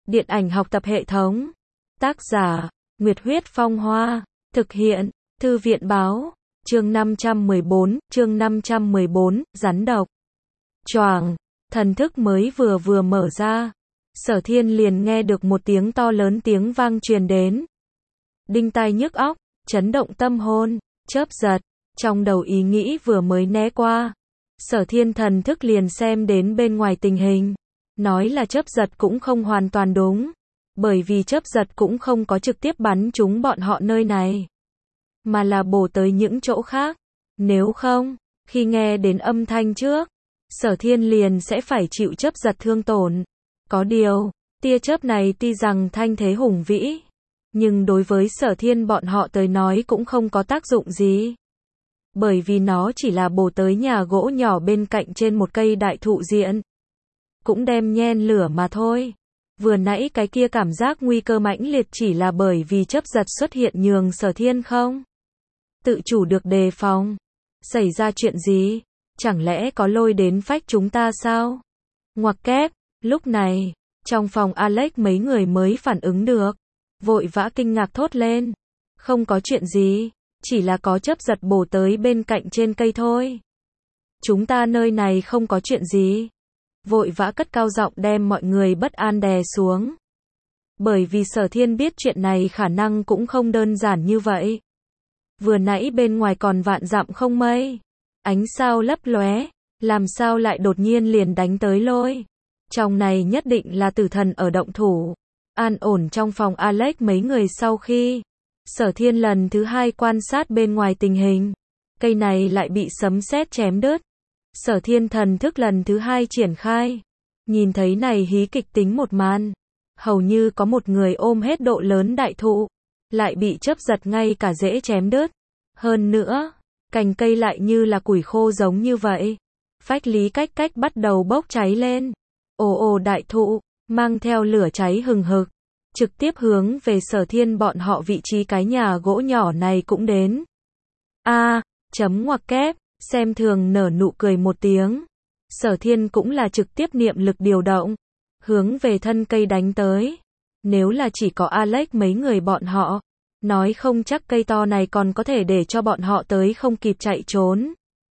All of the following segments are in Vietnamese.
Điện ảnh học tập hệ thống. Tác giả, Nguyệt Huyết Phong Hoa. Thực hiện, Thư viện báo. Chương 514, rắn độc. Choàng, thần thức mới vừa mở ra. Sở Thiên liền nghe được một tiếng to lớn tiếng vang truyền đến. Đinh tai nhức óc, chấn động tâm hồn, chớp giật. Trong đầu ý nghĩ vừa mới né qua. Sở Thiên thần thức liền xem đến bên ngoài tình hình. Nói là chớp giật cũng không hoàn toàn đúng. Bởi vì chớp giật cũng không có trực tiếp bắn trúng bọn họ nơi này. Mà là bổ tới những chỗ khác. Nếu không, khi nghe đến âm thanh trước, Sở Thiên liền sẽ phải chịu chớp giật thương tổn. Có điều, tia chớp này tuy rằng thanh thế hùng vĩ, nhưng đối với Sở Thiên bọn họ tới nói cũng không có tác dụng gì. Bởi vì nó chỉ là bổ tới nhà gỗ nhỏ bên cạnh trên một cây đại thụ diện. Cũng đem nhen lửa mà thôi. Vừa nãy cái kia cảm giác nguy cơ mãnh liệt chỉ là bởi vì chớp giật xuất hiện nhường Sở Thiên không tự chủ được đề phòng. Xảy ra chuyện gì? Chẳng lẽ có lôi đến phách chúng ta sao? Ngoặc kép, lúc này, trong phòng Alex mấy người mới phản ứng được. Vội vã kinh ngạc thốt lên. Không có chuyện gì, chỉ là có chớp giật bổ tới bên cạnh trên cây thôi. Chúng ta nơi này không có chuyện gì. Vội vã cất cao giọng đem mọi người bất an đè xuống. Bởi vì Sở Thiên biết chuyện này khả năng cũng không đơn giản như vậy. Vừa nãy bên ngoài còn vạn dặm không mây. Ánh sao lấp lóe, làm sao lại đột nhiên liền đánh tới lôi. Trong này nhất định là tử thần ở động thủ. An ổn trong phòng Alex mấy người sau khi Sở Thiên lần thứ hai quan sát bên ngoài tình hình. Cây này lại bị sấm sét chém đứt. Sở Thiên thần thức lần thứ hai triển khai. Nhìn thấy này hí kịch tính một màn. Hầu như có một người ôm hết độ lớn đại thụ. Lại bị chớp giật ngay cả rễ chém đứt. Hơn nữa, cành cây lại như là củi khô giống như vậy. Phách lý cách bắt đầu bốc cháy lên. Ồ đại thụ, mang theo lửa cháy hừng hực. Trực tiếp hướng về Sở Thiên bọn họ vị trí cái nhà gỗ nhỏ này cũng đến. Ngoặc kép, xem thường nở nụ cười một tiếng. Sở Thiên cũng là trực tiếp niệm lực điều động. Hướng về thân cây đánh tới. Nếu là chỉ có Alex mấy người bọn họ. Nói không chắc cây to này còn có thể để cho bọn họ tới không kịp chạy trốn.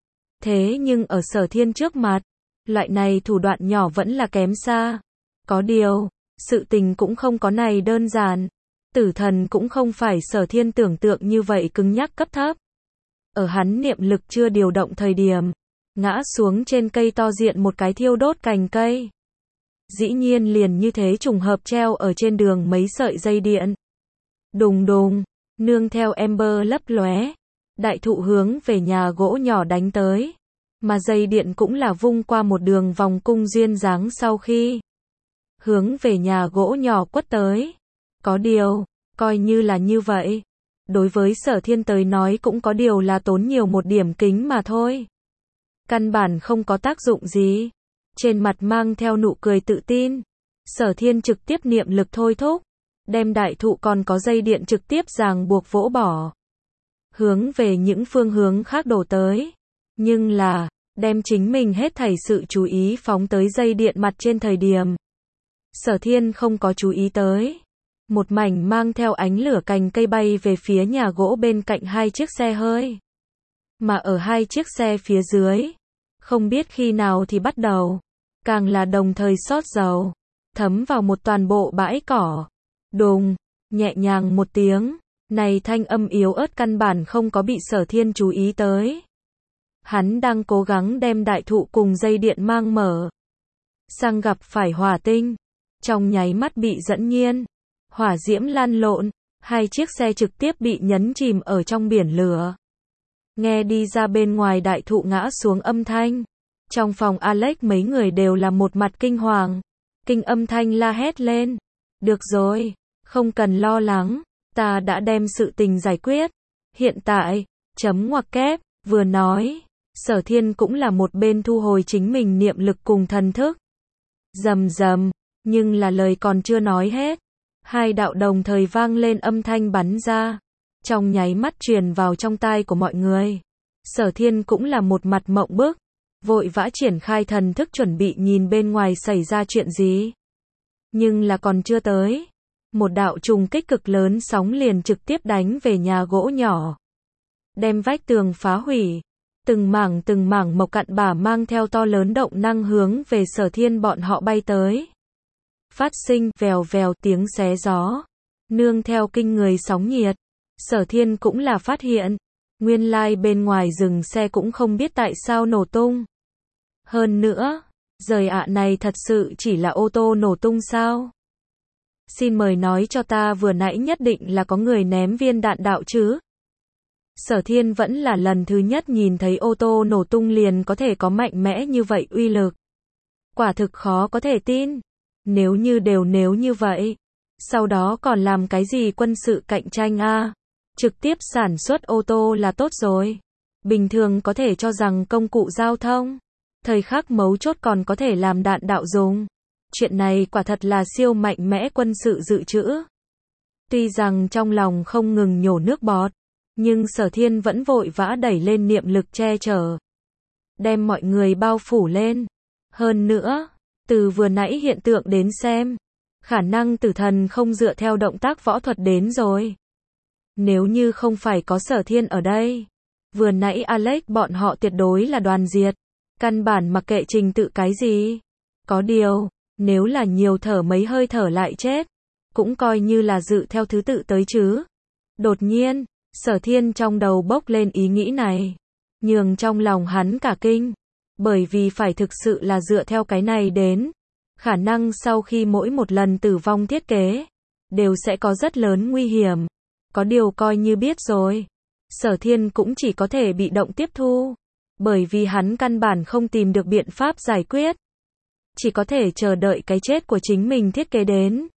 Thế nhưng ở Sở Thiên trước mặt, loại này thủ đoạn nhỏ vẫn là kém xa. Có điều, sự tình cũng không có này đơn giản. Tử thần cũng không phải Sở Thiên tưởng tượng như vậy cứng nhắc cấp thấp. Ở hắn niệm lực chưa điều động thời điểm, ngã xuống trên cây to diện một cái thiêu đốt cành cây. Dĩ nhiên liền như thế trùng hợp treo ở trên đường mấy sợi dây điện. Đùng đùng, nương theo ember lấp lóe, đại thụ hướng về nhà gỗ nhỏ đánh tới. Mà dây điện cũng là vung qua một đường vòng cung duyên dáng sau khi hướng về nhà gỗ nhỏ quất tới. Có điều, coi như là như vậy. Đối với Sở Thiên tới nói cũng có điều là tốn nhiều một điểm kính mà thôi. Căn bản không có tác dụng gì. Trên mặt mang theo nụ cười tự tin. Sở Thiên trực tiếp niệm lực thôi thúc. Đem đại thụ còn có dây điện trực tiếp ràng buộc vỗ bỏ. Hướng về những phương hướng khác đổ tới. Nhưng là, đem chính mình hết thảy sự chú ý phóng tới dây điện mặt trên thời điểm. Sở Thiên không có chú ý tới. Một mảnh mang theo ánh lửa cành cây bay về phía nhà gỗ bên cạnh hai chiếc xe hơi. Mà ở hai chiếc xe phía dưới, không biết khi nào thì bắt đầu, càng là đồng thời xót dầu, thấm vào một toàn bộ bãi cỏ. Đùng, nhẹ nhàng một tiếng, này thanh âm yếu ớt căn bản không có bị Sở Thiên chú ý tới. Hắn đang cố gắng đem đại thụ cùng dây điện mang mở. Sang gặp phải hỏa tinh, trong nháy mắt bị dẫn nhiên. Hỏa diễm lan lộn, hai chiếc xe trực tiếp bị nhấn chìm ở trong biển lửa. Nghe đi ra bên ngoài đại thụ ngã xuống âm thanh. Trong phòng Alex mấy người đều là một mặt kinh hoàng. Kinh âm thanh la hét lên. Được rồi, không cần lo lắng, ta đã đem sự tình giải quyết. Hiện tại, ngoặc kép, vừa nói, Sở Thiên cũng là một bên thu hồi chính mình niệm lực cùng thần thức. Rầm rầm, nhưng là lời còn chưa nói hết. Hai đạo đồng thời vang lên âm thanh bắn ra. Trong nháy mắt truyền vào trong tai của mọi người. Sở Thiên cũng là một mặt mộng bức. Vội vã triển khai thần thức chuẩn bị nhìn bên ngoài xảy ra chuyện gì. Nhưng là còn chưa tới. Một đạo trùng kích cực lớn sóng liền trực tiếp đánh về nhà gỗ nhỏ. Đem vách tường phá hủy. Từng mảng mộc cặn bã mang theo to lớn động năng hướng về Sở Thiên bọn họ bay tới. Phát sinh vèo vèo tiếng xé gió. Nương theo kinh người sóng nhiệt. Sở Thiên cũng là phát hiện. Nguyên lai bên ngoài rừng xe cũng không biết tại sao nổ tung. Hơn nữa, giời ạ này thật sự chỉ là ô tô nổ tung sao? Xin mời nói cho ta vừa nãy nhất định là có người ném viên đạn đạo chứ? Sở Thiên vẫn là lần thứ nhất nhìn thấy ô tô nổ tung liền có thể có mạnh mẽ như vậy uy lực. Quả thực khó có thể tin. Nếu như vậy, sau đó còn làm cái gì quân sự cạnh tranh a? Trực tiếp sản xuất ô tô là tốt rồi. Bình thường có thể cho rằng công cụ giao thông. Thời khắc mấu chốt còn có thể làm đạn đạo dùng. Chuyện này quả thật là siêu mạnh mẽ quân sự dự trữ. Tuy rằng trong lòng không ngừng nhổ nước bọt, nhưng Sở Thiên vẫn vội vã đẩy lên niệm lực che chở. Đem mọi người bao phủ lên. Hơn nữa, từ vừa nãy hiện tượng đến xem, khả năng tử thần không dựa theo động tác võ thuật đến rồi. Nếu như không phải có Sở Thiên ở đây, vừa nãy Alex bọn họ tuyệt đối là đoàn diệt. Căn bản mặc kệ trình tự cái gì. Có điều, nếu là nhiều thở mấy hơi thở lại chết, cũng coi như là dự theo thứ tự tới chứ. Đột nhiên, Sở Thiên trong đầu bốc lên ý nghĩ này, nhường trong lòng hắn cả kinh, bởi vì phải thực sự là dựa theo cái này đến, khả năng sau khi mỗi một lần tử vong thiết kế, đều sẽ có rất lớn nguy hiểm. Có điều coi như biết rồi, Sở Thiên cũng chỉ có thể bị động tiếp thu, bởi vì hắn căn bản không tìm được biện pháp giải quyết. Chỉ có thể chờ đợi cái chết của chính mình thiết kế đến.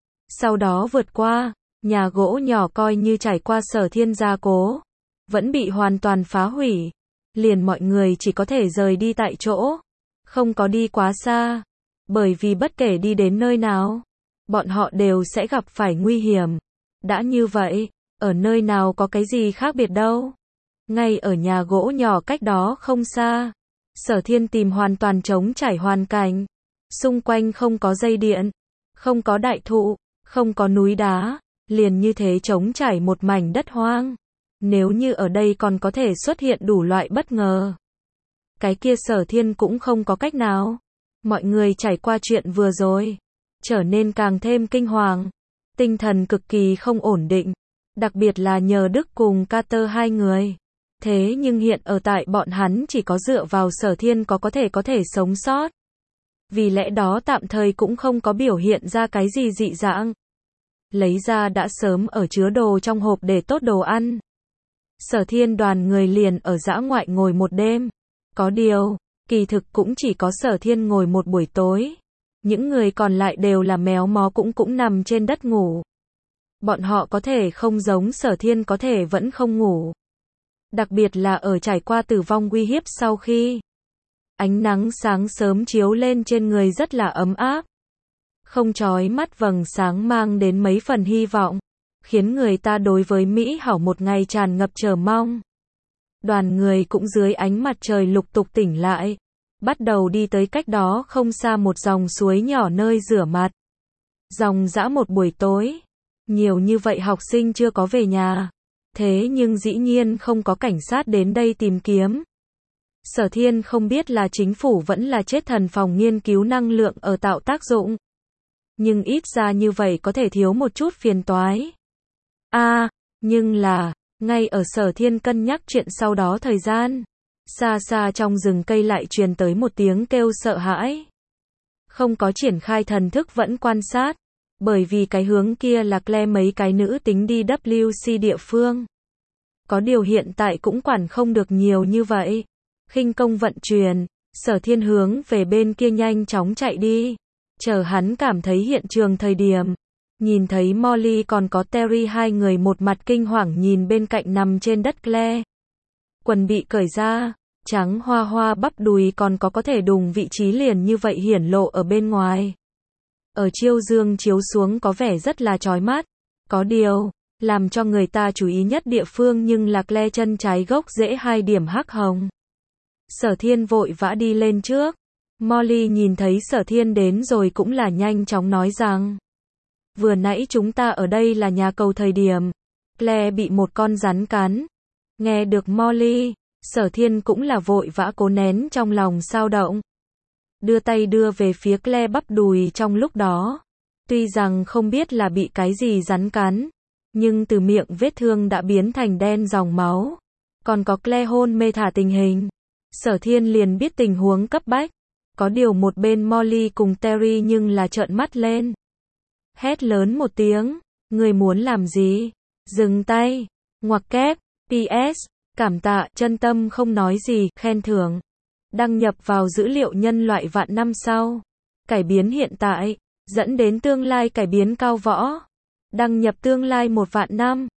Sau đó vượt qua, nhà gỗ nhỏ coi như trải qua Sở Thiên gia cố, vẫn bị hoàn toàn phá hủy. Liền mọi người chỉ có thể rời đi tại chỗ, không có đi quá xa, bởi vì bất kể đi đến nơi nào, bọn họ đều sẽ gặp phải nguy hiểm. Đã như vậy, ở nơi nào có cái gì khác biệt đâu. Ngay ở nhà gỗ nhỏ cách đó không xa, Sở Thiên tìm hoàn toàn trống trải hoàn cảnh. Xung quanh không có dây điện, không có đại thụ, không có núi đá, liền như thế trống trải một mảnh đất hoang. Nếu như ở đây còn có thể xuất hiện đủ loại bất ngờ, cái kia Sở Thiên cũng không có cách nào. Mọi người trải qua chuyện vừa rồi, trở nên càng thêm kinh hoàng, tinh thần cực kỳ không ổn định, đặc biệt là nhờ Đức cùng Carter hai người. Thế nhưng hiện ở tại bọn hắn chỉ có dựa vào Sở Thiên có thể sống sót. Vì lẽ đó tạm thời cũng không có biểu hiện ra cái gì dị dạng. Lấy ra đã sớm ở chứa đồ trong hộp để tốt đồ ăn. Sở Thiên đoàn người liền ở dã ngoại ngồi một đêm. Có điều, kỳ thực cũng chỉ có Sở Thiên ngồi một buổi tối. Những người còn lại đều là méo mó cũng nằm trên đất ngủ. Bọn họ có thể không giống Sở Thiên có thể vẫn không ngủ. Đặc biệt là ở trải qua tử vong uy hiếp sau khi. Ánh nắng sáng sớm chiếu lên trên người rất là ấm áp. Không chói mắt vầng sáng mang đến mấy phần hy vọng, khiến người ta đối với Mỹ hảo một ngày tràn ngập chờ mong. Đoàn người cũng dưới ánh mặt trời lục tục tỉnh lại, bắt đầu đi tới cách đó không xa một dòng suối nhỏ nơi rửa mặt. Dòng dã một buổi tối, nhiều như vậy học sinh chưa có về nhà, thế nhưng dĩ nhiên không có cảnh sát đến đây tìm kiếm. Sở Thiên không biết là chính phủ vẫn là chết thần phòng nghiên cứu năng lượng ở tạo tác dụng. Nhưng ít ra như vậy có thể thiếu một chút phiền toái. Nhưng là, ngay ở Sở Thiên cân nhắc chuyện sau đó thời gian, xa xa trong rừng cây lại truyền tới một tiếng kêu sợ hãi. Không có triển khai thần thức vẫn quan sát, bởi vì cái hướng kia là Claire mấy cái nữ tính đi WC địa phương. Có điều hiện tại cũng quản không được nhiều như vậy. Khinh công vận chuyển, Sở Thiên hướng về bên kia nhanh chóng chạy đi. Chờ hắn cảm thấy hiện trường thời điểm, nhìn thấy Molly còn có Terry hai người một mặt kinh hoàng nhìn bên cạnh nằm trên đất Claire. Quần bị cởi ra, trắng hoa hoa bắp đùi còn có thể đùng vị trí liền như vậy hiển lộ ở bên ngoài. Ở chiếu dương chiếu xuống có vẻ rất là chói mắt. Có điều, làm cho người ta chú ý nhất địa phương nhưng là Claire chân trái gốc rễ 2 điểm hắc hồng. Sở Thiên vội vã đi lên trước, Molly nhìn thấy Sở Thiên đến rồi cũng là nhanh chóng nói rằng, vừa nãy chúng ta ở đây là nhà cầu thời điểm Claire bị một con rắn cắn. Nghe được Molly, Sở Thiên cũng là vội vã cố nén trong lòng xao động. Đưa tay đưa về phía Claire bắp đùi trong lúc đó. Tuy rằng không biết là bị cái gì rắn cắn, nhưng từ miệng vết thương đã biến thành đen dòng máu. Còn có Claire hôn mê thả tình hình. Sở Thiên liền biết tình huống cấp bách. Có điều một bên Molly cùng Terry nhưng là trợn mắt lên. Hét lớn một tiếng, người muốn làm gì? Dừng tay. Ngoặc kép. PS. Cảm tạ, chân tâm không nói gì, khen thưởng. Đăng nhập vào dữ liệu nhân loại vạn năm sau. Cải biến hiện tại, dẫn đến tương lai cải biến cao võ. Đăng nhập tương lai 1 vạn năm.